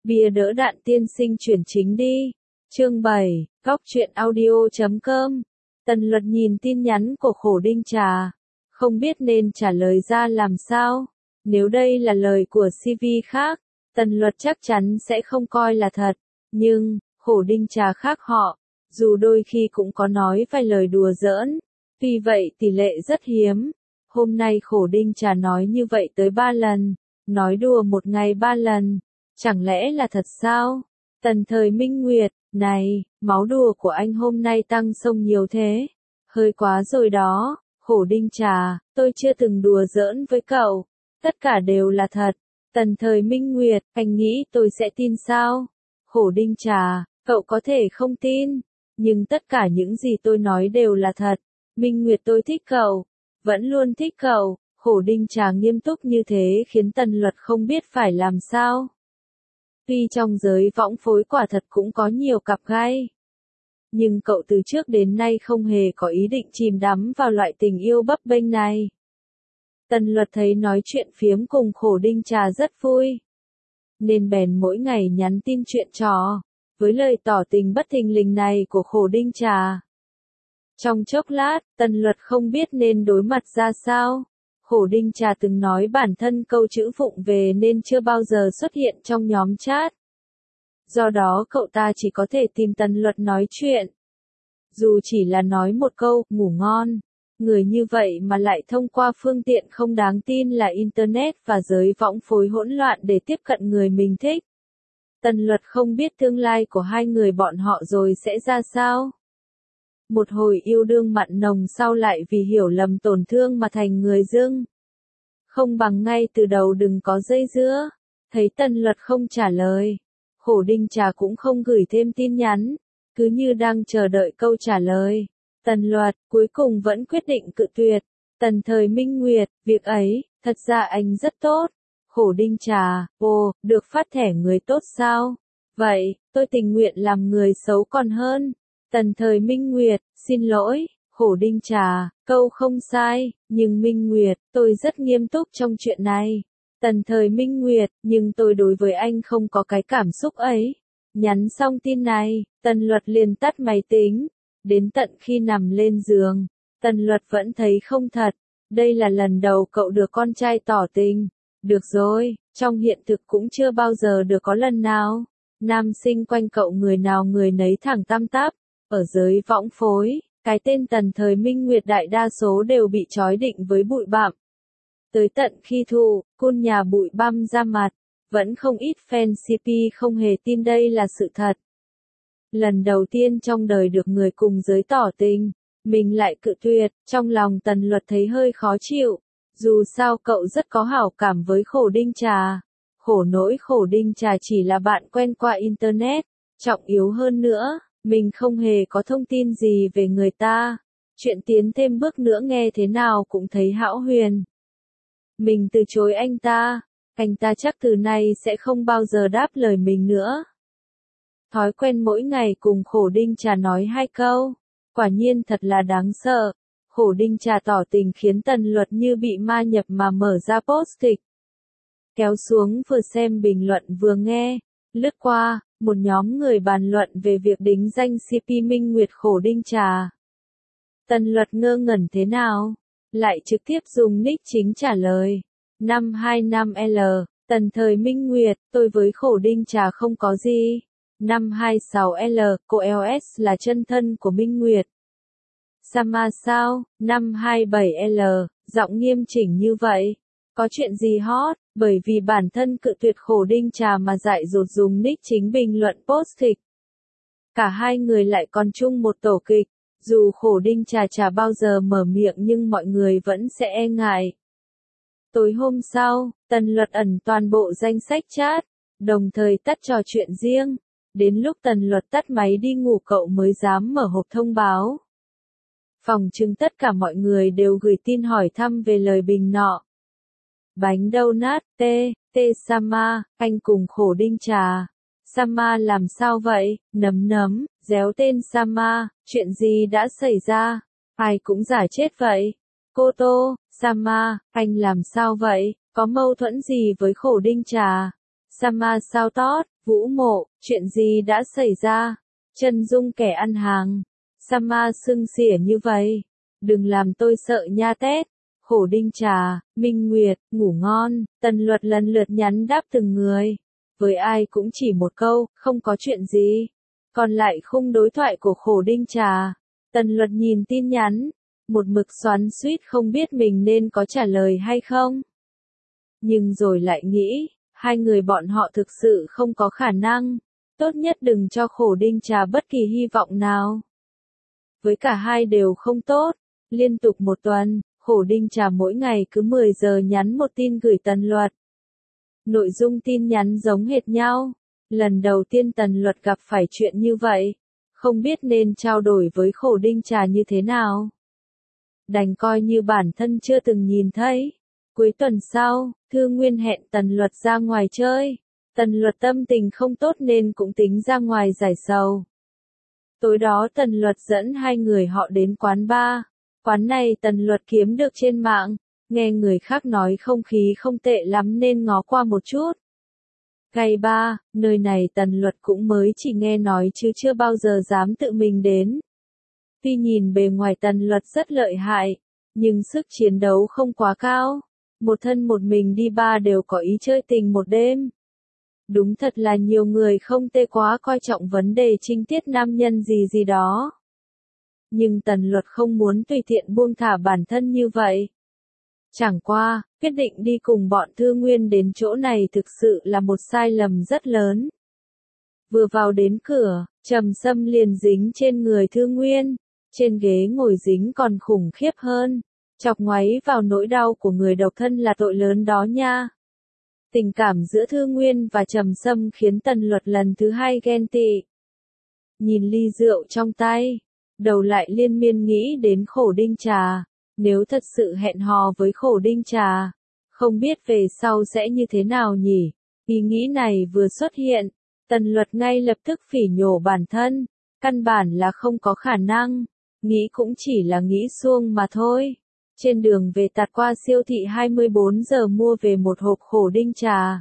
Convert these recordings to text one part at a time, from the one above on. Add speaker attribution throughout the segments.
Speaker 1: Bìa đỡ đạn tiên sinh chuyển chính đi. Chương 7, Góc truyện audio.com. Tần Luật nhìn tin nhắn của Khổ Đinh Trà, không biết nên trả lời ra làm sao. Nếu đây là lời của CV khác, Tần Luật chắc chắn sẽ không coi là thật. Nhưng, Khổ Đinh Trà khác họ, dù đôi khi cũng có nói vài lời đùa giỡn. Tuy vậy tỷ lệ rất hiếm. Hôm nay Khổ Đinh Trà nói như vậy tới 3 lần. Nói đùa một ngày 3 lần. Chẳng lẽ là thật sao? Tần Thời Minh Nguyệt, này, máu đùa của anh hôm nay tăng sông nhiều thế. Hơi quá rồi đó. Khổ Đinh Trà, tôi chưa từng đùa giỡn với cậu. Tất cả đều là thật. Tần Thời Minh Nguyệt, anh nghĩ tôi sẽ tin sao? Khổ Đinh Trà, cậu có thể không tin. Nhưng tất cả những gì tôi nói đều là thật. Minh Nguyệt, tôi thích cậu. Vẫn luôn thích cậu. Khổ Đinh Trà nghiêm túc như thế khiến Tần Luật không biết phải làm sao. Tuy trong giới võng phối quả thật cũng có nhiều cặp gai. Nhưng cậu từ trước đến nay không hề có ý định chìm đắm vào loại tình yêu bấp bênh này. Tần Luật thấy nói chuyện phiếm cùng Khổ Đinh Trà rất vui. Nên bèn mỗi ngày nhắn tin chuyện trò. Với lời tỏ tình bất thình lình này của Khổ Đinh Trà. Trong chốc lát, Tần Luật không biết nên đối mặt ra sao. Khổ Đinh Trà từng nói bản thân câu chữ vụng về nên chưa bao giờ xuất hiện trong nhóm chat. Do đó cậu ta chỉ có thể tìm Tần Luật nói chuyện. Dù chỉ là nói một câu, ngủ ngon. Người như vậy mà lại thông qua phương tiện không đáng tin là Internet và giới võng phối hỗn loạn để tiếp cận người mình thích. Tần Luật không biết tương lai của hai người bọn họ rồi sẽ ra sao. Một hồi yêu đương mặn nồng sau lại vì hiểu lầm tổn thương mà thành người dưng. Không bằng ngay từ đầu đừng có dây dưa. Thấy Tần Luật không trả lời. Khổ Đinh Trà cũng không gửi thêm tin nhắn. Cứ như đang chờ đợi câu trả lời. Tần Luật cuối cùng vẫn quyết định cự tuyệt. Tần Thời Minh Nguyệt, việc ấy, thật ra anh rất tốt. Khổ Đinh Trà, ồ, được phát thẻ người tốt sao? Vậy, tôi tình nguyện làm người xấu còn hơn. Tần Thời Minh Nguyệt, xin lỗi. Khổ Đinh Trà, câu không sai, nhưng Minh Nguyệt, tôi rất nghiêm túc trong chuyện này. Tần Thời Minh Nguyệt, nhưng tôi đối với anh không có cái cảm xúc ấy. Nhắn xong tin này, Tần Luật liền tắt máy tính. Đến tận khi nằm lên giường, Tần Luật vẫn thấy không thật. Đây là lần đầu cậu được con trai tỏ tình. Được rồi, trong hiện thực cũng chưa bao giờ được có lần nào. Nam sinh quanh cậu người nào người nấy thẳng tăm tắp. Ở giới võng phối, cái tên Tần Thời Minh Nguyệt đại đa số đều bị trói định với bụi bặm. Tới tận khi cun nhà bụi băm ra mặt, vẫn không ít fan CP không hề tin đây là sự thật. Lần đầu tiên trong đời được người cùng giới tỏ tình, mình lại cự tuyệt, trong lòng Tần Luật thấy hơi khó chịu. Dù sao cậu rất có hảo cảm với Khổ Đinh Trà. Khổ nỗi Khổ Đinh Trà chỉ là bạn quen qua Internet. Trọng yếu hơn nữa, mình không hề có thông tin gì về người ta. Chuyện tiến thêm bước nữa nghe thế nào cũng thấy hão huyền. Mình từ chối anh ta chắc từ nay sẽ không bao giờ đáp lời mình nữa. Thói quen mỗi ngày cùng Khổ Đinh Trà nói 2 câu, quả nhiên thật là đáng sợ. Khổ Đinh Trà tỏ tình khiến Tần Luật như bị ma nhập mà mở ra post kịch. Kéo xuống vừa xem bình luận vừa nghe, lướt qua, một nhóm người bàn luận về việc đính danh CP Minh Nguyệt Khổ Đinh Trà. Tần Luật ngơ ngẩn thế nào? Lại trực tiếp dùng nick chính trả lời. 525L, Tần Thời Minh Nguyệt, tôi với Khổ Đinh Trà không có gì. 526L, cô LS là chân thân của Minh Nguyệt. Sama sao? 527L, giọng nghiêm chỉnh như vậy. Có chuyện gì hot? Bởi vì bản thân cự tuyệt Khổ Đinh Trà mà dại dột dùng nick chính bình luận post kịch. Cả hai người lại còn chung một tổ kịch. Dù Khổ Đinh Trà chả bao giờ mở miệng nhưng mọi người vẫn sẽ e ngại. Tối hôm sau, Tần Luật ẩn toàn bộ danh sách chat, đồng thời tắt trò chuyện riêng. Đến lúc Tần Luật tắt máy đi ngủ cậu mới dám mở hộp thông báo. Phòng trưng tất cả mọi người đều gửi tin hỏi thăm về lời bình nọ. Bánh donut, Sama, anh cùng Khổ Đinh Trà. Sama làm sao vậy? Nấm, déo tên Sama, chuyện gì đã xảy ra? Ai cũng giả chết vậy. Cô Tô, Sama, anh làm sao vậy? Có mâu thuẫn gì với Khổ Đinh Trà? Sama sao tót, Vũ Mộ, chuyện gì đã xảy ra? Chân Dung kẻ ăn hàng. Sama sưng xỉa như vậy. Đừng làm tôi sợ nha Tết. Khổ Đinh Trà, Minh Nguyệt, ngủ ngon. Tần Luật lần lượt nhắn đáp từng người. Với ai cũng chỉ một câu, không có chuyện gì. Còn lại khung đối thoại của Khổ Đinh Trà. Tần Luật nhìn tin nhắn. Một mực xoắn xuýt không biết mình nên có trả lời hay không. Nhưng rồi lại nghĩ, hai người bọn họ thực sự không có khả năng. Tốt nhất đừng cho Khổ Đinh Trà bất kỳ hy vọng nào. Với cả hai đều không tốt. Liên tục một tuần, Khổ Đinh Trà mỗi ngày cứ 10 giờ nhắn một tin gửi Tần Luật. Nội dung tin nhắn giống hệt nhau. Lần đầu tiên Tần Luật gặp phải chuyện như vậy. Không biết nên trao đổi với Khổ Đinh Trà như thế nào. Đành coi như bản thân chưa từng nhìn thấy. Cuối tuần sau, Thư Nguyên hẹn Tần Luật ra ngoài chơi. Tần Luật tâm tình không tốt nên cũng tính ra ngoài giải sầu. Tối đó Tần Luật dẫn hai người họ đến quán bar. Quán này Tần Luật kiếm được trên mạng. Nghe người khác nói không khí không tệ lắm nên ngó qua một chút. Gay bar, nơi này Tần Luật cũng mới chỉ nghe nói chứ chưa bao giờ dám tự mình đến. Tuy nhìn bề ngoài Tần Luật rất lợi hại, nhưng sức chiến đấu không quá cao. Một thân một mình đi bar đều có ý chơi tình một đêm. Đúng thật là nhiều người không tê quá coi trọng vấn đề trinh tiết nam nhân gì gì đó. Nhưng Tần Luật không muốn tùy tiện buông thả bản thân như vậy. Chẳng qua, quyết định đi cùng bọn Thư Nguyên đến chỗ này thực sự là một sai lầm rất lớn. Vừa vào đến cửa, Trầm Sâm liền dính trên người Thư Nguyên. Trên ghế ngồi dính còn khủng khiếp hơn. Chọc ngoáy vào nỗi đau của người độc thân là tội lớn đó nha. Tình cảm giữa Thư Nguyên và Trầm Sâm khiến Tần Luật lần thứ hai ghen tị. Nhìn ly rượu trong tay, đầu lại liên miên nghĩ đến Khổ Đinh Trà. Nếu thật sự hẹn hò với Khổ Đinh Trà, không biết về sau sẽ như thế nào nhỉ? Ý nghĩ này vừa xuất hiện, Tần Luật ngay lập tức phỉ nhổ bản thân. Căn bản là không có khả năng. Nghĩ cũng chỉ là nghĩ suông mà thôi. Trên đường về tạt qua siêu thị 24 giờ mua về một hộp Khổ Đinh Trà.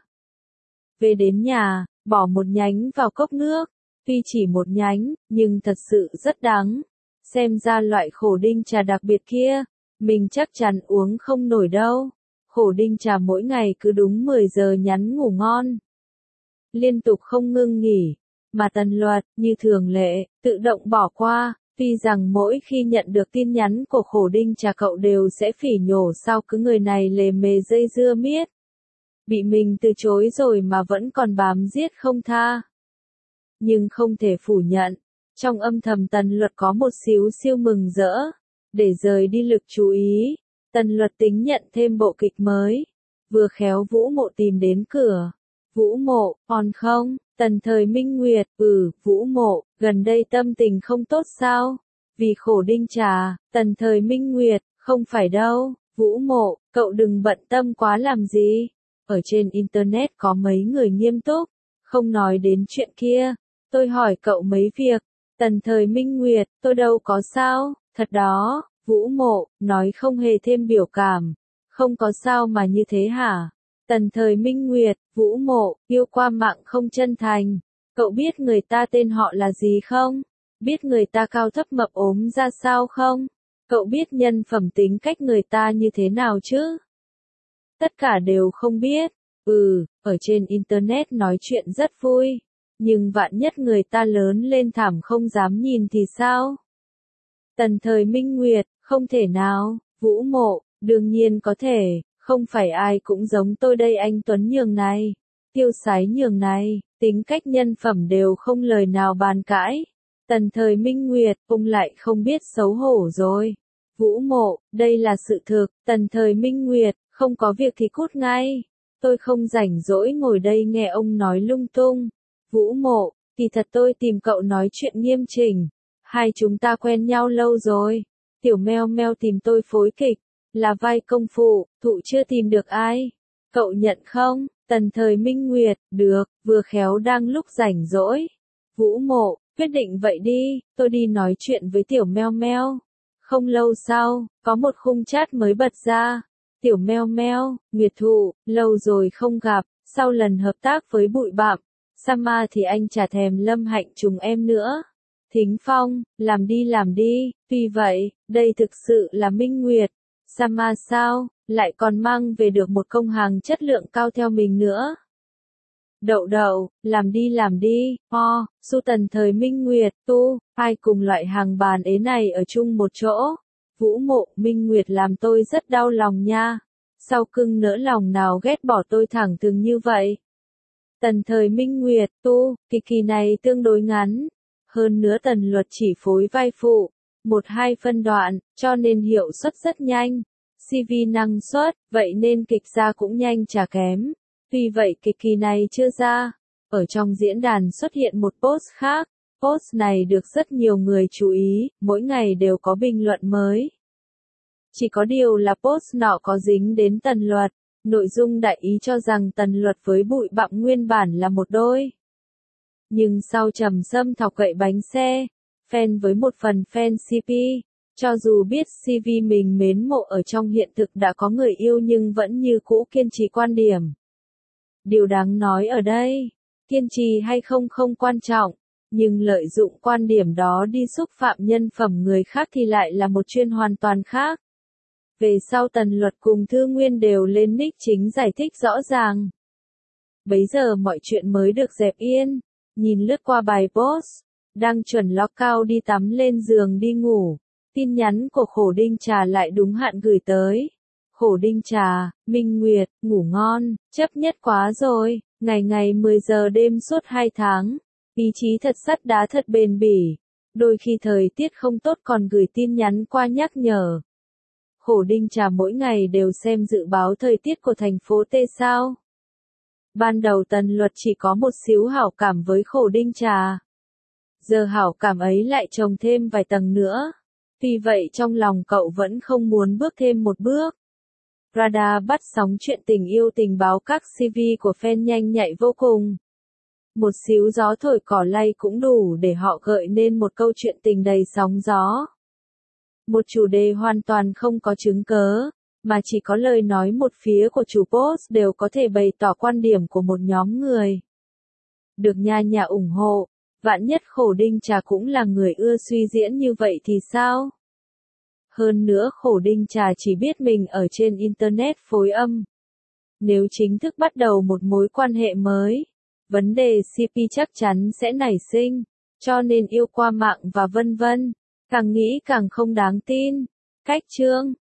Speaker 1: Về đến nhà, bỏ một nhánh vào cốc nước. Tuy chỉ một nhánh, nhưng thật sự rất đắng. Xem ra loại Khổ Đinh Trà đặc biệt kia, mình chắc chắn uống không nổi đâu. Khổ Đinh Trà mỗi ngày cứ đúng 10 giờ nhắn ngủ ngon. Liên tục không ngưng nghỉ, mà Tần Luật, như thường lệ, tự động bỏ qua. Tuy rằng mỗi khi nhận được tin nhắn của Khổ Đinh Trà cậu đều sẽ phỉ nhổ sao cứ người này lề mề dây dưa miết. Bị mình từ chối rồi mà vẫn còn bám giết không tha. Nhưng không thể phủ nhận, trong âm thầm Tần Luật có một xíu siêu mừng rỡ. Để rời đi lực chú ý, Tần Luật tính nhận thêm bộ kịch mới. Vừa khéo Vũ Mộ tìm đến cửa. Vũ Mộ, còn không? Tần Thời Minh Nguyệt, Vũ Mộ, gần đây tâm tình không tốt sao? Vì Khổ Đinh Trà, Tần Thời Minh Nguyệt, không phải đâu, Vũ Mộ, cậu đừng bận tâm quá làm gì. Ở trên Internet có mấy người nghiêm túc, không nói đến chuyện kia. Tôi hỏi cậu mấy việc. Tần Thời Minh Nguyệt, tôi đâu có sao, thật đó, Vũ Mộ, nói không hề thêm biểu cảm. Không có sao mà như thế hả? Tần Thời Minh Nguyệt, Vũ Mộ, yêu qua mạng không chân thành. Cậu biết người ta tên họ là gì không? Biết người ta cao thấp mập ốm ra sao không? Cậu biết nhân phẩm tính cách người ta như thế nào chứ? Tất cả đều không biết. Ở trên Internet nói chuyện rất vui. Nhưng vạn nhất người ta lớn lên thảm không dám nhìn thì sao? Tần Thời Minh Nguyệt, không thể nào. Vũ Mộ, đương nhiên có thể. Không phải ai cũng giống tôi đây anh Tuấn Nhường này, tiêu sái nhường này, tính cách nhân phẩm đều không lời nào bàn cãi. Tần Thời Minh Nguyệt, ông lại không biết xấu hổ rồi. Vũ Mộ, đây là sự thực. Tần Thời Minh Nguyệt, không có việc thì cút ngay. Tôi không rảnh rỗi ngồi đây nghe ông nói lung tung. Vũ Mộ, kỳ thật tôi tìm cậu nói chuyện nghiêm chỉnh. Hai chúng ta quen nhau lâu rồi. Tiểu Meo Meo tìm tôi phối kịch. Là vai công phụ, thụ chưa tìm được ai. Cậu nhận không? Tần Thời Minh Nguyệt, được, vừa khéo đang lúc rảnh rỗi. Vũ Mộ, quyết định vậy đi, tôi đi nói chuyện với Tiểu Meo Meo. Không lâu sau, có một khung chat mới bật ra. Tiểu Meo Meo, Nguyệt Thụ, lâu rồi không gặp, sau lần hợp tác với Bụi Bặm, Sama thì anh chả thèm Lâm Hạnh trùng em nữa. Thính Phong, làm đi, vì vậy, đây thực sự là minh nguyệt. Sama sao, lại còn mang về được một công hàng chất lượng cao theo mình nữa. Đậu đậu, làm đi, Su Tần thời minh nguyệt, ai cùng loại hàng bàn ế này ở chung một chỗ. Vũ Mộ, minh nguyệt làm tôi rất đau lòng nha. Sao cưng nỡ lòng nào ghét bỏ tôi thẳng thừng như vậy. Tần thời minh nguyệt, kỳ này tương đối ngắn. Hơn nữa Tần Luật chỉ phối vai phụ, 1-2 phân đoạn, cho nên hiệu suất rất nhanh. CV năng suất, vậy nên kịch ra cũng nhanh chả kém. Tuy vậy kịch kỳ này chưa ra. Ở trong diễn đàn xuất hiện một post khác. Post này được rất nhiều người chú ý, mỗi ngày đều có bình luận mới. Chỉ có điều là post nọ có dính đến Tần Luật. Nội dung đại ý cho rằng Tần Luật với Bụi Bặm nguyên bản là một đôi. Nhưng sau Trầm Sâm thọc gậy bánh xe, fan với một phần fan CP, cho dù biết CV mình mến mộ ở trong hiện thực đã có người yêu nhưng vẫn như cũ kiên trì quan điểm. Điều đáng nói ở đây, kiên trì hay không không quan trọng, nhưng lợi dụng quan điểm đó đi xúc phạm nhân phẩm người khác thì lại là một chuyện hoàn toàn khác. Về sau Tần Luật cùng Thư Nguyên đều lên nick chính giải thích rõ ràng. Bấy giờ mọi chuyện mới được dẹp yên. Nhìn lướt qua bài post, đang chuẩn log cao đi tắm lên giường đi ngủ, tin nhắn của Khổ Đinh Trà lại đúng hạn gửi tới. Khổ Đinh Trà, Minh Nguyệt, ngủ ngon, chấp nhất quá rồi, ngày 10 giờ đêm suốt 2 tháng, ý chí thật sắt đá thật bền bỉ, đôi khi thời tiết không tốt còn gửi tin nhắn qua nhắc nhở. Khổ Đinh Trà mỗi ngày đều xem dự báo thời tiết của thành phố T sao. Ban đầu Tần Luật chỉ có một xíu hảo cảm với Khổ Đinh Trà. Giờ hảo cảm ấy lại chồng thêm vài tầng nữa. Vì vậy trong lòng cậu vẫn không muốn bước thêm một bước. Radar bắt sóng chuyện tình yêu tình báo các CV của fan nhanh nhạy vô cùng. Một xíu gió thổi cỏ lay cũng đủ để họ gợi nên một câu chuyện tình đầy sóng gió. Một chủ đề hoàn toàn không có chứng cớ, mà chỉ có lời nói một phía của chủ post đều có thể bày tỏ quan điểm của một nhóm người. Được nhà ủng hộ, vạn nhất Khổ Đinh Trà cũng là người ưa suy diễn như vậy thì sao? Hơn nữa Khổ Đinh Trà chỉ biết mình ở trên Internet phối âm. Nếu chính thức bắt đầu một mối quan hệ mới, vấn đề CP chắc chắn sẽ nảy sinh, cho nên yêu qua mạng và vân vân. Càng nghĩ càng không đáng tin. Cách chương